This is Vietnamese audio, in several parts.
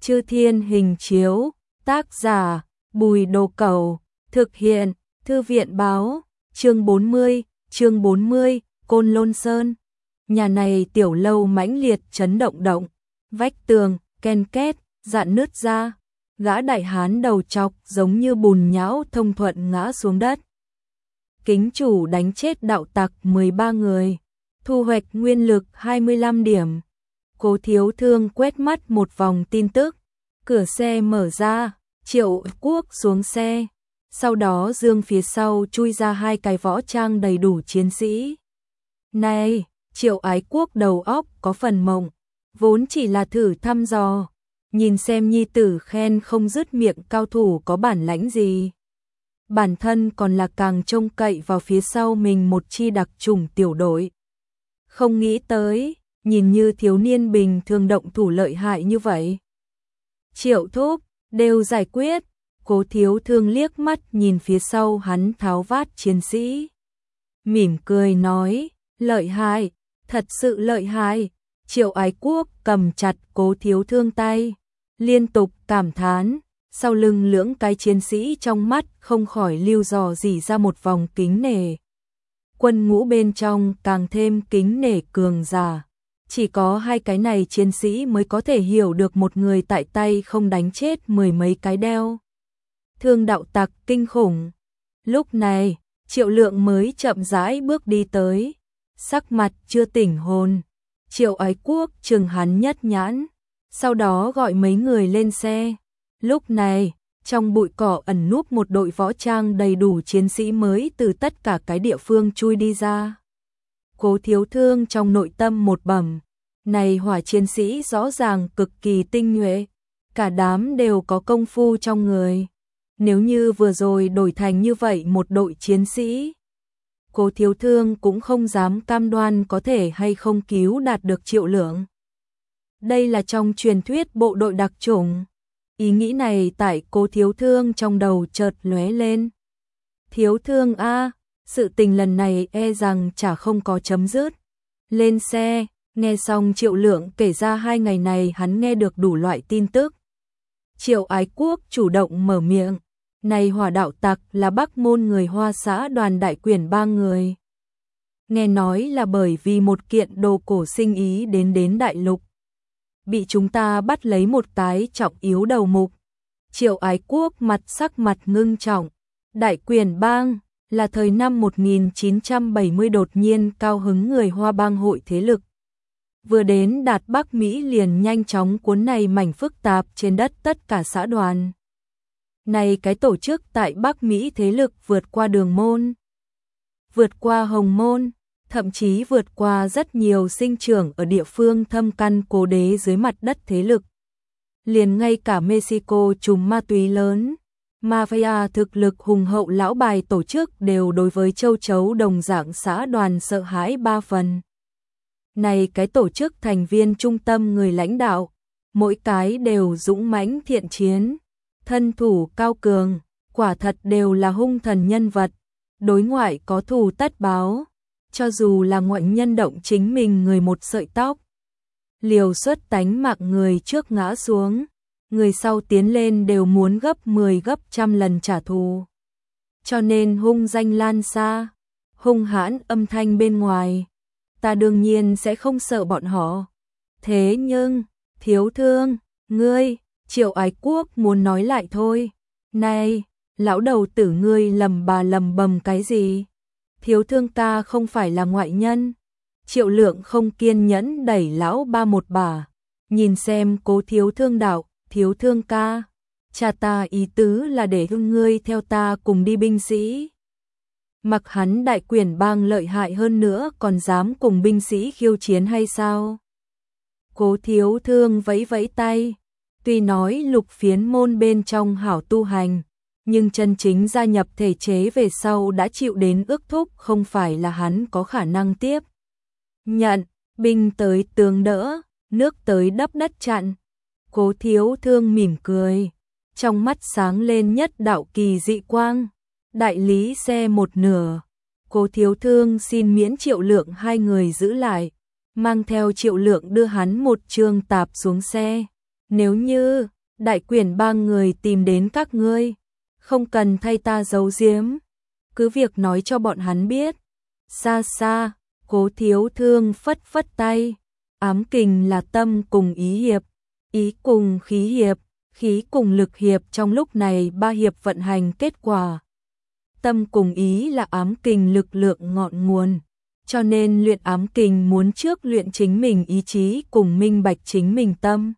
Chư Thiên Hình Chiếu, tác giả, Bùi Đồ Cẩu, thực hiện, Thư viện báo, chương 40, Côn Lôn Sơn. Nhà này tiểu lâu mãnh liệt chấn động động, vách tường, ken két, dạn nứt ra, gã đại hán đầu chọc giống như bùn nhão thông thuận ngã xuống đất. Kính chủ đánh chết đạo tặc 13 người, thu hoạch nguyên lực 25 điểm. Cố Thiếu Thương quét mắt một vòng tin tức, cửa xe mở ra, Triệu Quốc xuống xe, sau đó dương phía sau chui ra hai cái võ trang đầy đủ chiến sĩ. Này, Triệu Ái Quốc đầu óc có phần mộng, vốn chỉ là thử thăm dò, nhìn xem nhi tử khen không dứt miệng cao thủ có bản lãnh gì. Bản thân còn là càng trông cậy vào phía sau mình một chi đặc chủng tiểu đội. Không nghĩ tới, nhìn như thiếu niên bình thường động thủ lợi hại như vậy. Triệu thúc, đều giải quyết. Cố Thiếu Thương liếc mắt nhìn phía sau hắn tháo vát chiến sĩ. Mỉm cười nói, lợi hại, thật sự lợi hại. Triệu Ái Quốc cầm chặt Cố Thiếu Thương tay, liên tục cảm thán, sau lưng lưỡng cái chiến sĩ trong mắt không khỏi lưu dò dỉ ra một vòng kính nể. Quân ngũ bên trong càng thêm kính nể cường giả. Chỉ có hai cái này chiến sĩ mới có thể hiểu được một người tại tay không đánh chết mười mấy cái đeo. Thương đạo tặc kinh khủng. Lúc này, Triệu Lượng mới chậm rãi bước đi tới, sắc mặt chưa tỉnh hồn. Triệu Ái Quốc chừng hắn nhất nhãn, sau đó gọi mấy người lên xe. Lúc này, trong bụi cỏ ẩn núp một đội võ trang đầy đủ chiến sĩ mới từ tất cả cái địa phương chui đi ra. Cố Thiếu Thương trong nội tâm một bẩm, này hỏa chiến sĩ rõ ràng cực kỳ tinh nhuệ, cả đám đều có công phu trong người. Nếu như vừa rồi đổi thành như vậy một đội chiến sĩ, Cố Thiếu Thương cũng không dám cam đoan có thể hay không cứu đạt được Triệu Lượng. Đây là trong truyền thuyết bộ đội đặc chủng. Ý nghĩ này tại Cố Thiếu Thương trong đầu chợt lóe lên. Thiếu Thương a, sự tình lần này e rằng chả không có chấm dứt. Lên xe, nghe xong Triệu Lượng kể ra 2 ngày này hắn nghe được đủ loại tin tức. Triệu Ái Quốc chủ động mở miệng, này hỏa đạo tặc là Bắc Môn người Hoa xã đoàn đại quyển 3 người. Nghe nói là bởi vì một kiện đồ cổ sinh ý đến đại lục, bị chúng ta bắt lấy một cái trọng yếu đầu mục. Triệu Ái Quốc sắc mặt ngưng trọng, đại quyển bang là thời năm 1970 đột nhiên cao hứng người Hoa bang hội thế lực. Vừa đến đạt Bắc Mỹ liền nhanh chóng cuốn này mảnh phức tạp trên đất tất cả xã đoàn. Này cái tổ chức tại Bắc Mỹ thế lực vượt qua Đường Môn, vượt qua Hồng Môn, thậm chí vượt qua rất nhiều sinh trưởng ở địa phương thâm căn cố đế dưới mặt đất thế lực. Liền ngay cả Mexico trùm ma túy lớn, mafia thực lực hùng hậu lão bài tổ chức đều đối với châu chấu đồng dạng xã đoàn sợ hãi 3 phần. Này cái tổ chức thành viên trung tâm người lãnh đạo, mỗi cái đều dũng mãnh thiện chiến, thân thủ cao cường, quả thật đều là hung thần nhân vật, đối ngoại có thù tất báo, cho dù là ngoại nhân động chính mình người một sợi tóc. Liều xuất tánh mạng người trước ngã xuống, người sau tiến lên đều muốn gấp 10 gấp trăm lần trả thù. Cho nên hung danh lan xa, hung hãn âm thanh bên ngoài, ta đương nhiên sẽ không sợ bọn họ. Thế nhưng, Thiếu Thương, ngươi, Triệu Ái Quốc muốn nói lại thôi. Này, lão đầu tử ngươi lầm bầm cái gì? Thiếu Thương ta không phải là ngoại nhân. Triệu Lượng không kiên nhẫn đẩy lão ba một bà, nhìn xem Cố Thiếu Thương đạo, Thiếu Thương ca, cha ta ý tứ là để ngươi theo ta cùng đi binh sĩ. Mặc hắn đại quyển bang lợi hại hơn nữa còn dám cùng binh sĩ khiêu chiến hay sao? Cố Thiếu Thương vẫy vẫy tay, tuy nói Lục Phiến môn bên trong hảo tu hành, nhưng chân chính gia nhập thể chế về sau đã chịu đến ước thúc không phải là hắn có khả năng tiếp nhận. Binh tới tướng đỡ, nước tới đắp đất chặn. Cố Thiếu Thương mỉm cười, trong mắt sáng lên nhất đạo kỳ dị quang. Đại lý xe một nửa, Cố Thiếu Thương xin miễn Triệu Lượng 2 người giữ lại, mang theo Triệu Lượng đưa hắn một trương tạp xuống xe. Nếu như đại quyển ba người tìm đến các ngươi, không cần thay ta giấu giếm, cứ việc nói cho bọn hắn biết. Xa xa, Cố Thiếu Thương phất phất tay, ám kình là tâm cùng ý hiệp, ý cùng khí hiệp, khí cùng lực hiệp, trong lúc này ba hiệp vận hành kết quả. Tâm cùng ý là ám kình lực lượng ngọn nguồn, cho nên luyện ám kình muốn trước luyện chính mình ý chí cùng minh bạch chính mình tâm.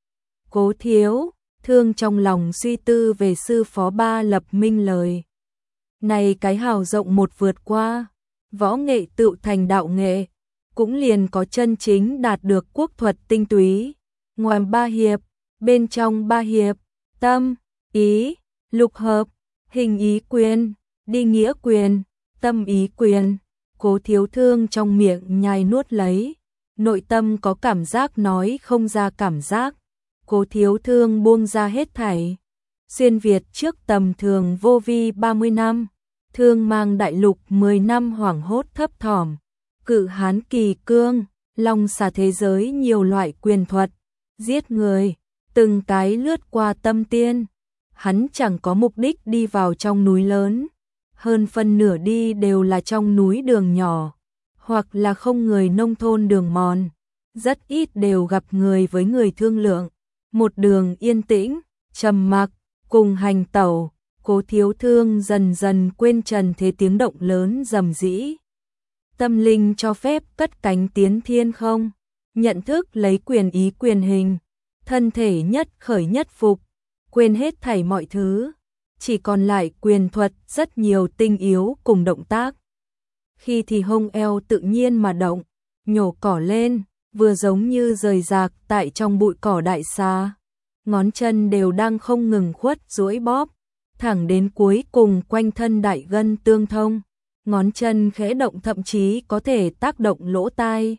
Cố Thiếu Thương trong lòng suy tư về sư phó Ba Lập Minh lời này, cái hào rộng một vượt qua, võ nghệ tựu thành đạo nghệ, cũng liền có chân chính đạt được quốc thuật tinh túy. Ngoài ba hiệp, bên trong ba hiệp, tâm, ý, lục hợp, hình ý quyền, đi nghĩa quyền, tâm ý quyền. Cố Thiếu Thương trong miệng nhai nuốt lấy, nội tâm có cảm giác nói không ra cảm giác. Cố Thiếu Thương buông ra hết thảy. Xuyên Việt trước tầm thường vô vi 30 năm, thương mang đại lục 10 năm hoảng hốt thấp thỏm, cự hán kỳ cương, long xà thế giới nhiều loại quyền thuật, giết người, từng cái lướt qua tâm tiên. Hắn chẳng có mục đích đi vào trong núi lớn, hơn phân nửa đi đều là trong núi đường nhỏ, hoặc là không người nông thôn đường mòn, rất ít đều gặp người với người thương lượng. Một đường yên tĩnh, trầm mặc, cùng hành tẩu, Cố Thiếu Thương dần dần quên trần thế tiếng động lớn rầm rĩ. Tâm linh cho phép cất cánh tiến thiên không, nhận thức lấy quyền ý quyền hình, thân thể nhất khởi nhất phục, quên hết thảy mọi thứ, chỉ còn lại quyền thuật rất nhiều tinh yếu cùng động tác. Khi thì hông eo tự nhiên mà động, nhổ cỏ lên, vừa giống như rời rạc tại trong bụi cỏ đại xa. Ngón chân đều đang không ngừng khuất duỗi bóp, thẳng đến cuối cùng quanh thân đại gân tương thông, ngón chân khẽ động thậm chí có thể tác động lỗ tai.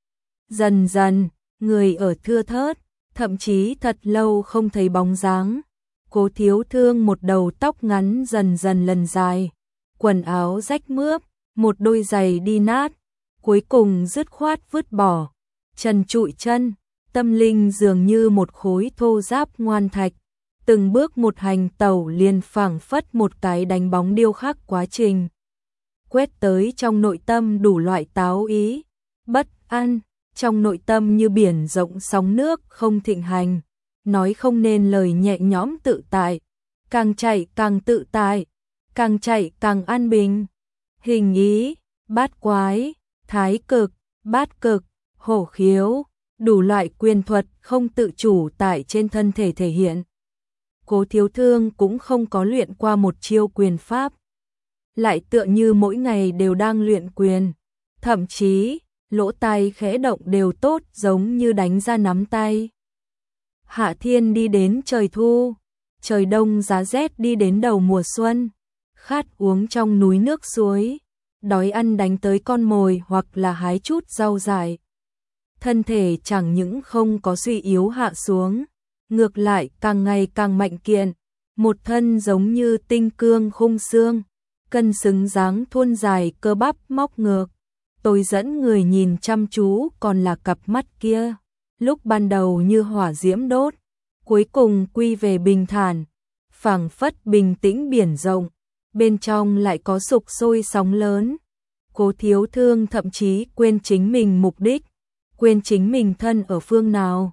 Dần dần, người ở thưa thớt, thậm chí thật lâu không thấy bóng dáng. Cố Thiếu Thương một đầu tóc ngắn dần dần lần dài, quần áo rách mướp, một đôi giày đi nát, cuối cùng dứt khoát vứt bỏ, trần trụi chân, tâm linh dường như một khối thô ráp ngoan thạch, từng bước một hành tẩu liền phảng phất một cái đánh bóng điêu khắc quá trình. Quét tới trong nội tâm đủ loại táo ý, bất an, trong nội tâm như biển rộng sóng nước không thịnh hành, nói không nên lời nhẹ nhõm tự tại, càng chạy càng tự tại, càng chạy càng an bình. Hình ý, bát quái, thái cực, bát cực, hổ khiếu, đủ loại quyền thuật không tự chủ tại trên thân thể thể hiện. Cố Thiếu Thương cũng không có luyện qua một chiêu quyền pháp, lại tựa như mỗi ngày đều đang luyện quyền, thậm chí lỗ tai khẽ động đều tốt giống như đánh ra nắm tay. Hạ thiên đi đến trời thu, trời đông giá rét đi đến đầu mùa xuân, khát uống trong núi nước suối, đói ăn đánh tới con mồi hoặc là hái chút rau dại. Thân thể chẳng những không có suy yếu hạ xuống, ngược lại càng ngày càng mạnh kiện, một thân giống như tinh cương khung xương, cân xứng dáng thuôn dài cơ bắp móc ngược. Tôi dẫn người nhìn chăm chú còn là cặp mắt kia, lúc ban đầu như hỏa diễm đốt, cuối cùng quy về bình thản, phảng phất bình tĩnh biển rộng, bên trong lại có sục sôi sóng lớn. Cố Thiếu Thương thậm chí quên chính mình mục đích, quên chính mình thân ở phương nào,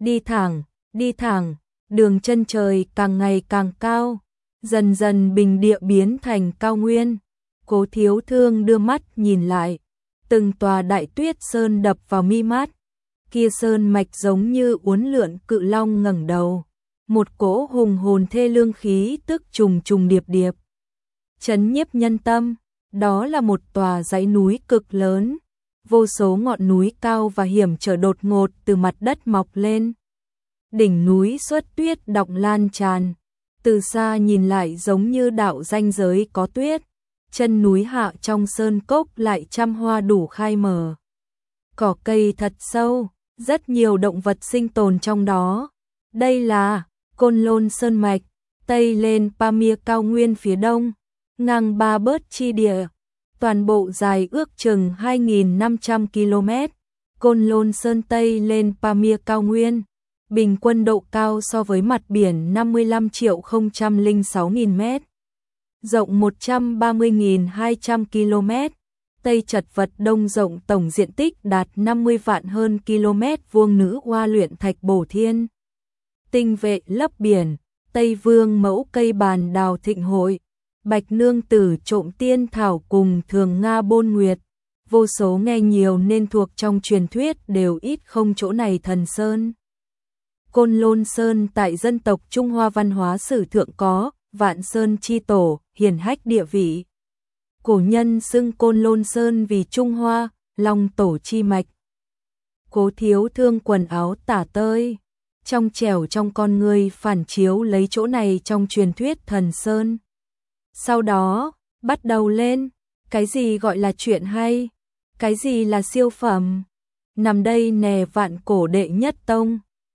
đi thẳng, đường chân trời càng ngày càng cao, dần dần bình địa biến thành cao nguyên. Cố Thiếu Thương đưa mắt nhìn lại, từng tòa đại tuyết sơn đập vào mi mắt, kia sơn mạch giống như uốn lượn cự long ngẩng đầu, một cỗ hùng hồn thê lương khí tức trùng trùng điệp điệp, chấn nhiếp nhân tâm. Đó là một tòa dãy núi cực lớn, vô số ngọn núi cao và hiểm trở đột ngột từ mặt đất mọc lên. Đỉnh núi xuất tuyết đọng lan tràn, từ xa nhìn lại giống như đạo ranh giới có tuyết, chân núi hạ trong sơn cốc lại trăm hoa đủ khai mở. Cỏ cây thật sâu, rất nhiều động vật sinh tồn trong đó. Đây là Côn Lôn Sơn Mạch, tây lên Pamir cao nguyên phía đông, ngang Ba Bớt chi địa, toàn bộ dài ước chừng 2.500 km. Côn Lôn Sơn tây lên Pamir cao nguyên, bình quân độ cao so với mặt biển 55.006.000 mét, rộng 130.200 km, Tây chật vật Đông rộng, tổng diện tích đạt 50 vạn hơn km vuông. Nữ oa luyện thạch bổ thiên, tinh vệ lấp biển, Tây Vương mẫu cây bàn đào thịnh hội, Bạch nương tử trộm tiên thảo cùng Thường Nga bôn nguyệt, vô số nghe nhiều nên thuộc trong truyền thuyết, đều ít không chỗ này thần sơn. Côn Lôn Sơn tại dân tộc Trung Hoa văn hóa sử thượng có Vạn Sơn chi tổ, hiển hách địa vị. Cổ nhân xưng Côn Lôn Sơn vì Trung Hoa, Long tổ chi mạch. Cố Thiếu Thương quần áo tả tơi, trong trẻo trong con người phản chiếu lấy chỗ này trong truyền thuyết thần sơn. Sau đó, bắt đầu lên, cái gì gọi là chuyện hay, cái gì là siêu phẩm. Nằm đây nè, vạn cổ đệ nhất tông.